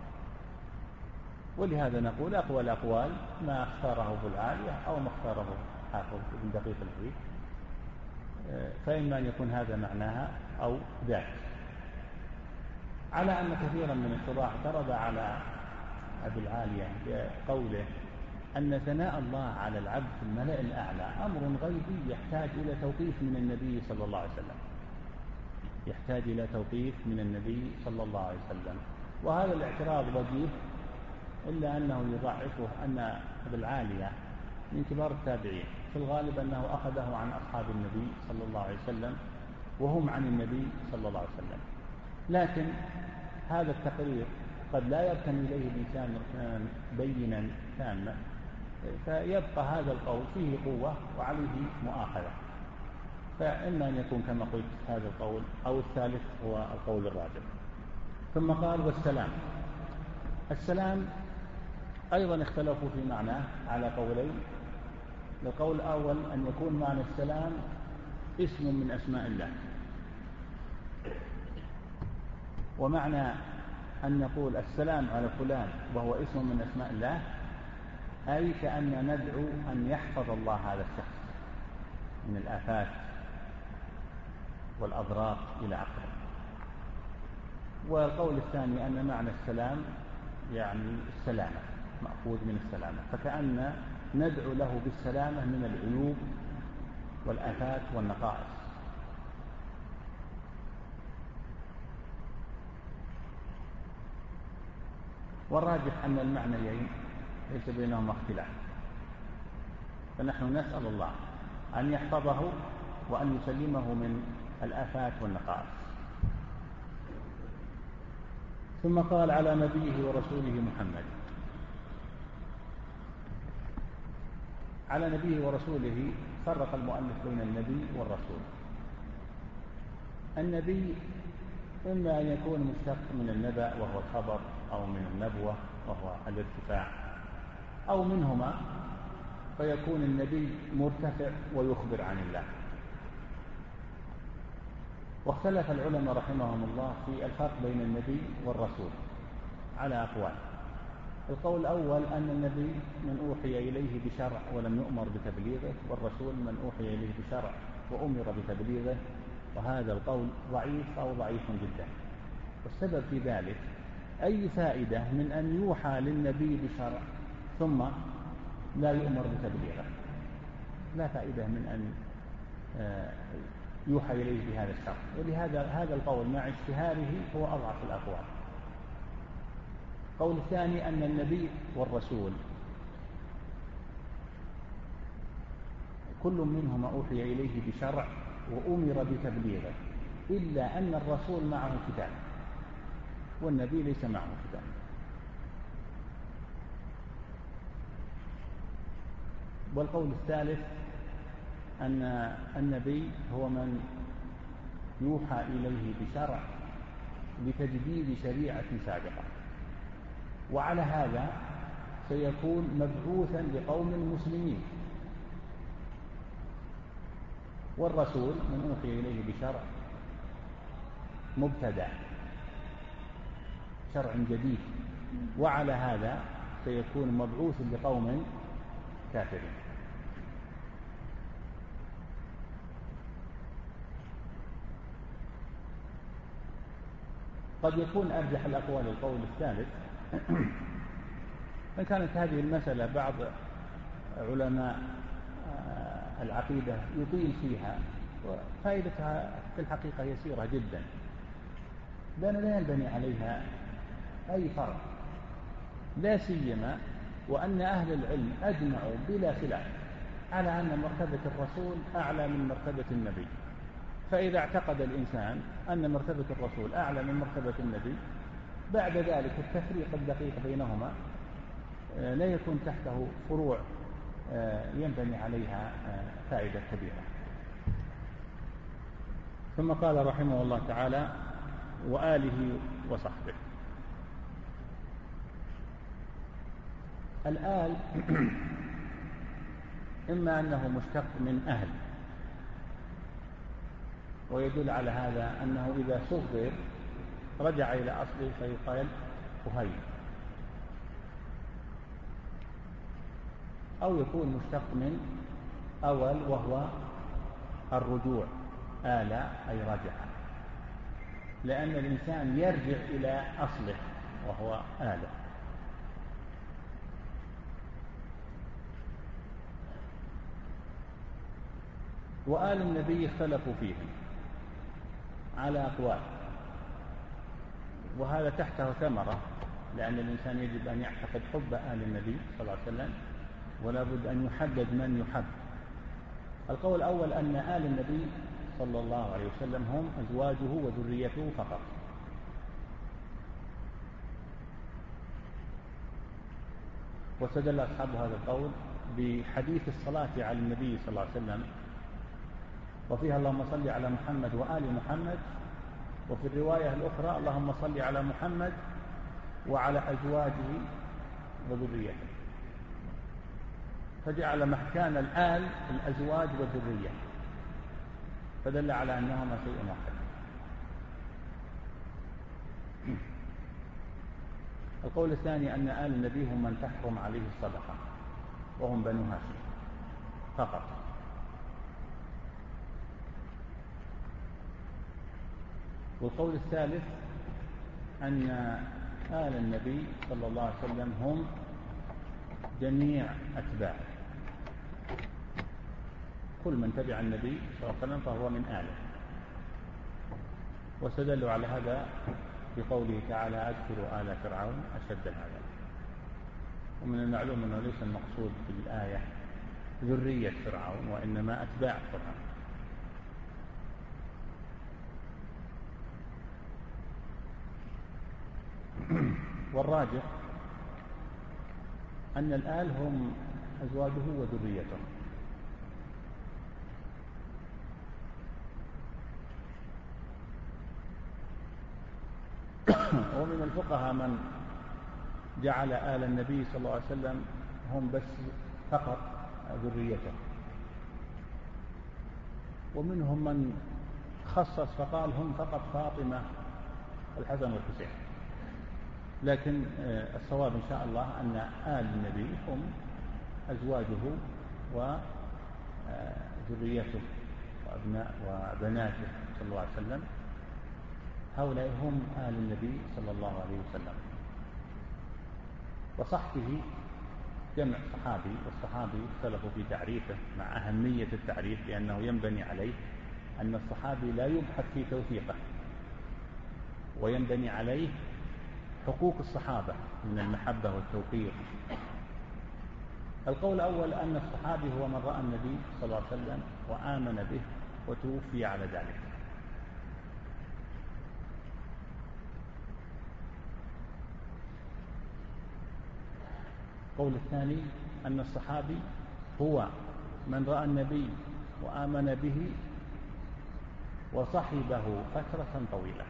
ولهذا نقول أقوى الأقوال ما اختاره أبو العالية أو ما اختاره حافظ بن دقيق العيد، فإما أن يكون هذا معناها أو ذاك، على أن كثيرا من الشراح اعترض على أبي العالية بقوله أن ثناء الله على العبد في الملأ الأعلى أمر غيبي يحتاج إلى توقيف من النبي صلى الله عليه وسلم، يحتاج إلى توقيف من النبي صلى الله عليه وسلم. وهذا الاعتراض وجيه، إلا أنه يضعفه أن أبي العالية من كبار التابعين، في الغالب أنه أخذه عن أصحاب النبي صلى الله عليه وسلم وهم عن النبي صلى الله عليه وسلم، لكن هذا التقرير قد لا يركن إليه الإنسان ركنا بينا تاما، فيبقى هذا القول فيه قوة وعليه مؤاخذة، فإما أن يكون كما قلت هذا القول أو الثالث هو القول الراجح. ثم قال والسلام. السلام أيضا اختلفوا في معناه على قولين. القول الأول أن يكون معنى السلام اسم من أسماء الله، ومعنى أن نقول السلام على فلان وهو اسم من أسماء الله أي كأن ندعو أن يحفظ الله هذا الشخص من الآفات والأضرار إلى آخره. والقول الثاني أن معنى السلام يعني السلامة، مأخوذ من السلامة، فكأن ندعو له بالسلامة من العيوب والآفات والنقائص. والراجح أن المعنيين ليس بينهما اختلاف، فنحن نسأل الله أن يحفظه وأن يسلمه من الآفات والنقائص. ثم قال على نبيه ورسوله محمد. على نبيه ورسوله فرق المؤلف بين النبي والرسول. النبي إما أن يكون مشتق من النبأ وهو الخبر، أو من النبوة وهو الارتفاع، أو منهما، فيكون النبي مرتفع ويخبر عن الله. واختلف العلماء رحمهم الله في الفرق بين النبي والرسول على أقوال. القول الأول أن النبي من أوحي إليه بشرع ولم يؤمر بتبليغه، والرسول من أوحي إليه بشرع وأمر بتبليغه، وهذا القول ضعيف أو ضعيف جدا. والسبب في ذلك أي فائدة من أن يوحى للنبي بشرع ثم لا يؤمر بتبليغه؟ لا فائدة من أن يوحى إليه بهذا الشرع. ولهذا هذا القول مع اشتهاره هو أضعف الأقوال. القول الثاني أن النبي والرسول كل منهما أوحي إليه بشرع وأمر بتبليغه، إلا أن الرسول معه كتاب والنبي ليس معه كتاب. والقول الثالث أن النبي هو من يوحى إليه بشرع لتجديد شريعة سابقة، وعلى هذا سيكون مبعوثا لقوم مسلمين. والرسول من أوحي إليه بشرع مبتدع، شرع جديد، وعلى هذا سيكون مبعوث لقوم كافرين. قد يكون أرجح الأقوال القول الثالث، فكانت هذه المسألة بعض علماء العقيدة يطيل فيها، وفائدتها في الحقيقة يسيرة جدا، لأن لا ينبني عليها أي فرق، لا سيما وأن أهل العلم أجمعوا بلا خلاف على أن مرتبة الرسول أعلى من مرتبة النبي. فإذا اعتقد الإنسان أن مرتبة الرسول أعلى من مرتبة النبي، بعد ذلك التفريق الدقيق بينهما لا يكون تحته فروع ينبني عليها فائدة كبيرة. ثم قال رحمه الله تعالى وآله وصحبه. الآل إما أنه مشتق من أهل، ويدل على هذا أنه إذا صغر رجع إلى أصله فيقال أهيل، أو يكون مشتق من أول وهو الرجوع، آل أي رجع، لأن الإنسان يرجع إلى أصله وهو آل. وآل النبي اختلفوا فيهم على أقوال، وهذا تحته ثمرة، لأن الإنسان يجب أن يعتقد حب آل النبي صلى الله عليه وسلم، ولا بد أن يحدد من يحب. القول الأول أن آل النبي صلى الله عليه وسلم هم أزواجه وذريته فقط، واستدل أصحاب هذا القول بحديث الصلاة على النبي صلى الله عليه وسلم، وفيها اللهم صل على محمد وآل محمد، وفي الرواية الأخرى اللهم صل على محمد وعلى أزواجه وذريته، فجعل مكان الآل الأزواج والذرية، فدل على أنهما شيء واحد. القول الثاني أن آل النبي هم من تحرم عليه الصدقة، وهم بنو هاشم فقط. والقول الثالث أن آل النبي صلى الله عليه وسلم هم جميع أتباعه، كل من تبع النبي صلى الله عليه وسلم فهو من آله. واستدلوا على هذا بقوله تعالى أذكر آل فرعون أشد العذاب. ومن المعلوم أنه ليس المقصود بالآية ذرية فرعون، وإنما أتباع فرعون. والراجح أن الآل هم أزواجه وذريته. ومن الفقهاء من جعل آل النبي صلى الله عليه وسلم هم بس فقط ذريته، ومنهم من خصص فقال هم فقط فاطمة الحسن والحسين. لكن الصواب إن شاء الله أن آل النبي هم أزواجه وذريته وأبناء وبناته صلى الله عليه وسلم، هؤلاء هم آل النبي صلى الله عليه وسلم. وصحبه جمع صحابي، والصحابي اختلفوا في تعريفه مع أهمية التعريف، لأنه ينبني عليه أن الصحابي لا يبحث في توثيقه، وينبني عليه حقوق الصحابة من المحبة والتوقير. القول الأول أن الصحابي هو من رأى النبي صلى الله عليه وسلم وآمن به وتوفي على ذلك. القول الثاني أن الصحابي هو من رأى النبي وآمن به وصحبه فترة طويلة.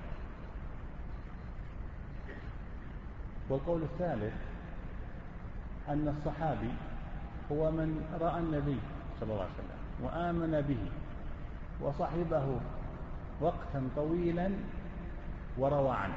والقول الثالث أن الصحابي هو من رأى النبي صلى الله عليه وسلم وآمن به وصحبه وقتا طويلا وروى عنه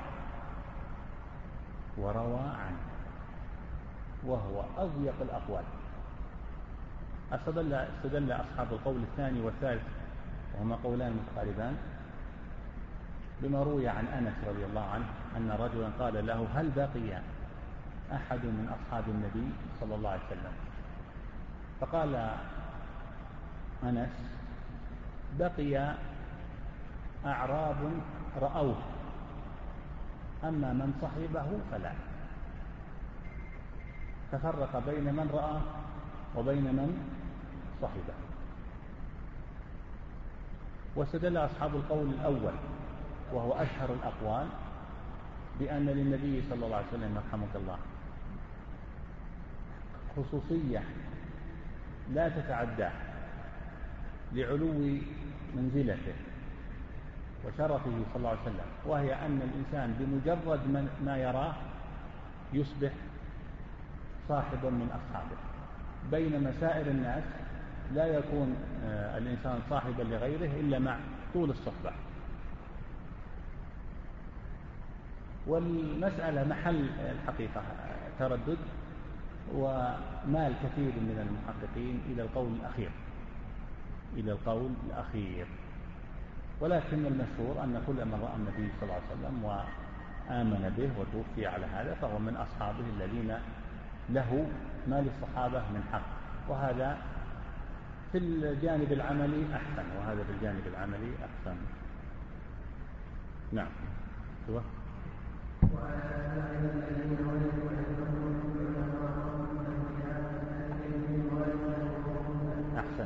وروى عنه وهو أضيق الأقوال. استدل, استدل أصحاب القول الثاني والثالث، وهما قولان متقاربان، بما روي عن أنس رضي الله عنه أن رجلا قال له هل بقي أحد من أصحاب النبي صلى الله عليه وسلم؟ فقال أنس بقي أعراب رأوه، أما من صحبه فلا. ففرق بين من رأى وبين من صحبه. واستدل أصحاب القول الأول وهو أشهر الأقوال بأن للنبي صلى الله عليه وسلم رحمه الله خصوصية لا تتعدى لعلو منزلته وشرفه صلى الله عليه وسلم، وهي أن الإنسان بمجرد ما يراه يصبح صاحبا من أصحابه، بينما سائر الناس لا يكون الإنسان صاحبا لغيره إلا مع طول الصحبة. والمسألة محل الحقيقة تردد، ومال كثير من المحققين إلى القول الأخير إلى القول الأخير ولكن المشهور أن كل من رأى النبي صلى الله عليه وسلم وآمن به وتوفي على هذا فهو من أصحابه الذين له ما للصحابة من حق، وهذا في الجانب العملي أحسن وهذا في الجانب العملي أحسن. نعم. هو أحسن.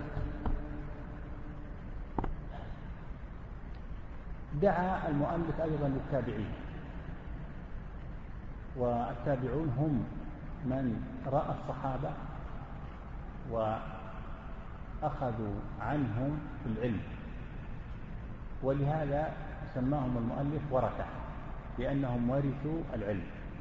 دعا المؤلف أيضا للتابعين، والتابعون هم من رأى الصحابة وأخذوا عنهم في العلم، ولهذا سماهم المؤلف ورثة، لأنهم ورثوا العلم.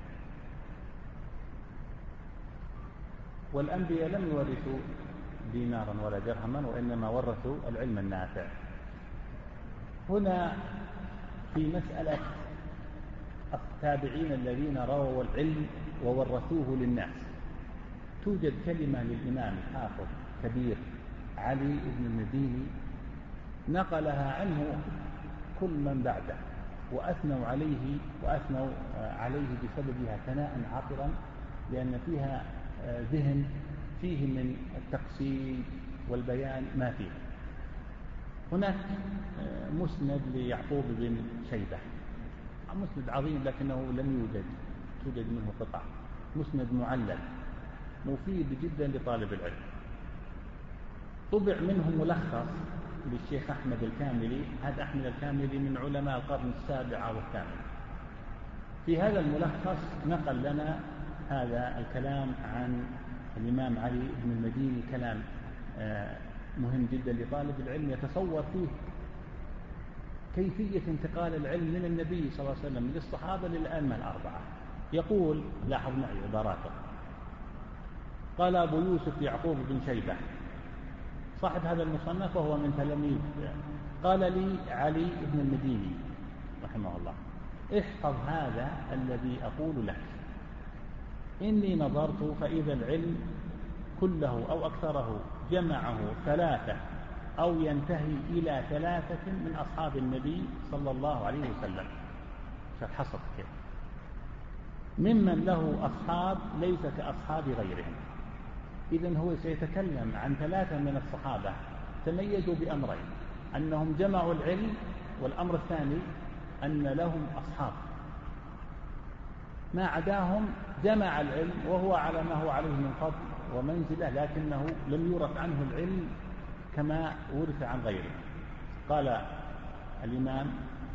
والأنبياء لم يورثوا دينارا ولا درهما، وإنما ورثوا العلم النافع. هنا في مسألة التابعين الذين رووا العلم وورثوه للناس توجد كلمة للإمام الحافظ كبير علي بن المديني نقلها عنه كل من بعده، وأثنوا عليه وأثنوا عليه بسببها ثناء عطرا، لأن فيها ذهن فيه من التقسيم والبيان ما فيه. هناك مسند ليعقوب بن شيبة، مسند عظيم لكنه لم يوجد توجد منه قطع، مسند معلل مفيد جدا لطالب العلم. طبع منه ملخص للشيخ أحمد الكاملي. هذا أحمد الكاملي من علماء القرن السابع والثامن. في هذا الملخص نقل لنا هذا الكلام عن الإمام علي بن المديني، كلام مهم جدا لطالب العلم يتصور فيه كيفية انتقال العلم من النبي صلى الله عليه وسلم للصحابة للأئمة الأربعة. يقول، لاحظ معي عباراته، قال أبو يوسف يعقوب بن شيبة صاحب هذا المصنف وهو من تلاميذ، قال لي علي بن المديني رحمه الله: احفظ هذا الذي أقول لك، إني نظرت فإذا العلم كله أو أكثره جمعه ثلاثة أو ينتهي إلى ثلاثة من أصحاب النبي صلى الله عليه وسلم. فحصل كيف ممن له أصحاب ليس كأصحاب غيرهم. إذن هو سيتكلم عن ثلاثة من الصحابة تميزوا بأمرين: أنهم جمعوا العلم، والأمر الثاني أن لهم أصحاب، ما عداهم جمع العلم وهو على ما هو عليه من فضل ومنزلة، لكنه لم يورث عنه العلم كما ورث عن غيره. قال الإمام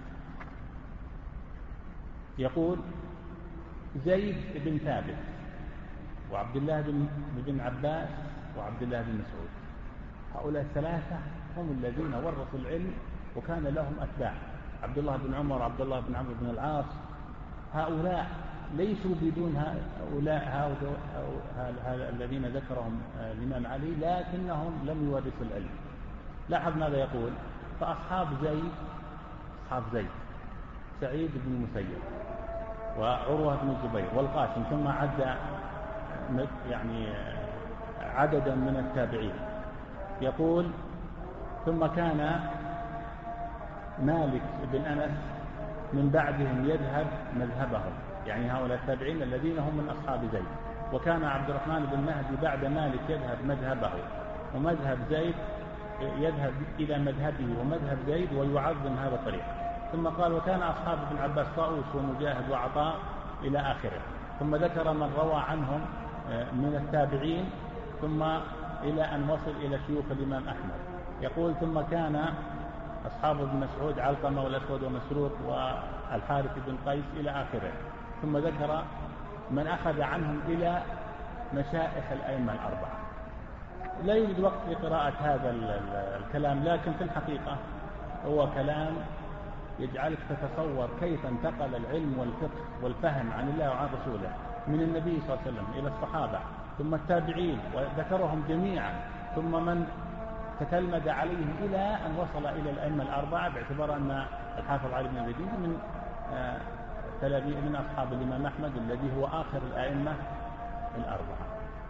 يقول: زيد بن ثابت وعبد الله بن, بن عباس وعبد الله بن مسعود، هؤلاء الثلاثة هم الذين ورثوا العلم وكان لهم أتباع. عبد الله بن عمر وعبد الله بن عمرو بن العاص، هؤلاء ليسوا بدون هؤلاء هؤلاء الذين ذكرهم الإمام علي، لكنهم لم يورثوا العلم. لاحظ ماذا يقول: فأصحاب زيد أصحاب زيد سعيد بن المسيب وعروة بن الزبير والقاسم، ثم عد يعني عددا من التابعين. يقول: ثم كان مالك بن أنس من بعدهم يذهب مذهبهم، يعني هؤلاء التابعين الذين هم من أصحاب زيد. وكان عبد الرحمن بن مهدي بعد مالك يذهب مذهبه، ومذهب زيد يذهب إلى مذهبه ومذهب زيد ويعظم هذا الطريق. ثم قال: وكان أصحاب ابن عباس طاووس ومجاهد وعطاء إلى آخره. ثم ذكر من روى عنهم من التابعين، ثم إلى أن وصل إلى شيوخ الإمام أحمد. يقول: ثم كان أصحاب ابن مسعود علقمة والأسود ومسروق والحارث بن قيس إلى آخره. ثم ذكر من أخذ عنهم إلى مشائخ الأئمة الأربعة. لا يوجد وقت لقراءة هذا الكلام، لكن في الحقيقة هو كلام يجعلك تتصور كيف انتقل العلم والفقه والفهم عن الله وعن رسوله من النبي صلى الله عليه وسلم إلى الصحابة ثم التابعين وذكرهم جميعا ثم من تتلمذ عليهم إلى أن وصل إلى الأئمة الأربعة، باعتبار أن الحافظ علي بن المديني من تلاميذ من أصحاب الإمام أحمد الذي هو آخر الأئمة الأربعة.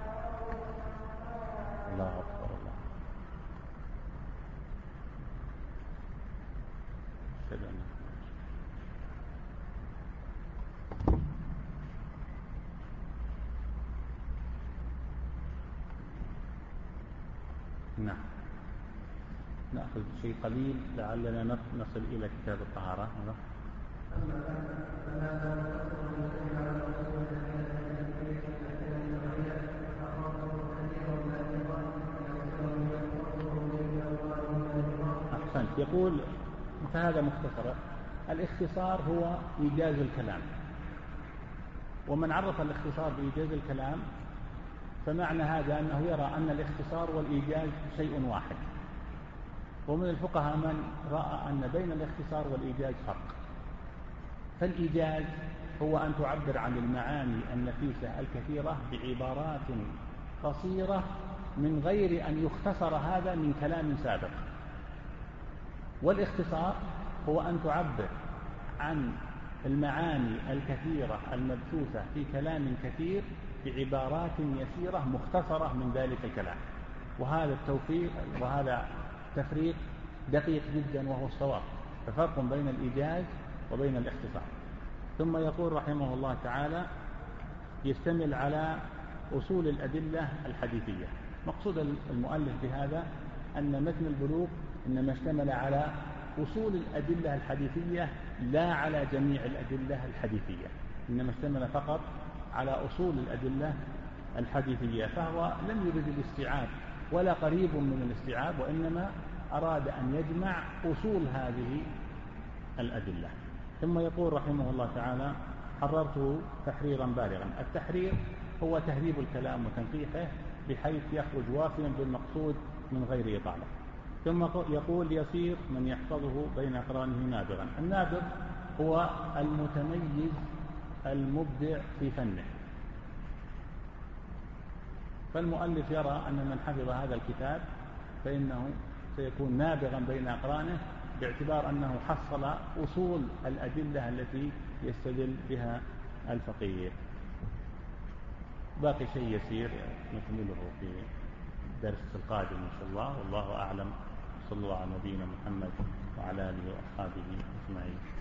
الله أكبر. الله نعم. نأخذ شيء قليل لعلنا نصل إلى كتاب الطهارة. أحسنت. يقول فهذا مختصر. الاختصار هو إيجاز الكلام، ومن عرف الاختصار بإيجاز الكلام فمعنى هذا أنه يرى أن الاختصار والإيجاز شيء واحد. ومن الفقهاء من رأى أن بين الاختصار والإيجاز فرق. فالإيجاز هو أن تعبر عن المعاني النفيسة الكثيرة بعبارات قصيرة من غير أن يختصر هذا من كلام سابق. والاختصار هو أن تعبر عن المعاني الكثيرة المبثوثة في كلام كثير بعبارات يسيرة مختصرة من ذلك الكلام. وهذا التوفيق وهذا تفريق دقيق جدا وهو الصواب. ففرق بين الإيجاز وبين الاختصار. ثم يقول رحمه الله تعالى يشتمل على أصول الأدلة الحديثية. مقصود المؤلف بهذا أن متن البلوغ إنما اشتمل على أصول الأدلة الحديثية لا على جميع الأدلة الحديثية، إنما اشتمل فقط على أصول الأدلة الحديثية. فهو لم يرد الاستيعاب ولا قريب من الاستيعاب، وإنما أراد أن يجمع أصول هذه الأدلة. ثم يقول رحمه الله تعالى حررته تحريرا بالغا. التحرير هو تهذيب الكلام وتنقيحه بحيث يخرج وافيا بالمقصود من غير إطالة. ثم يقول يصير من يحفظه بين أقرانه نابغا. النابغ هو المتميز المبدع في فنه. فالمؤلف يرى أن من حفظ هذا الكتاب فإنه سيكون نابغا بين أقرانه، باعتبار أنه حصل أصول الأدلة التي يستدل بها الفقيه. باقي شيء يسير نكمله في الدرس القادم إن شاء الله، والله أعلم. صلى الله على نبينا محمد وعلى آله وأصحابه أجمعين.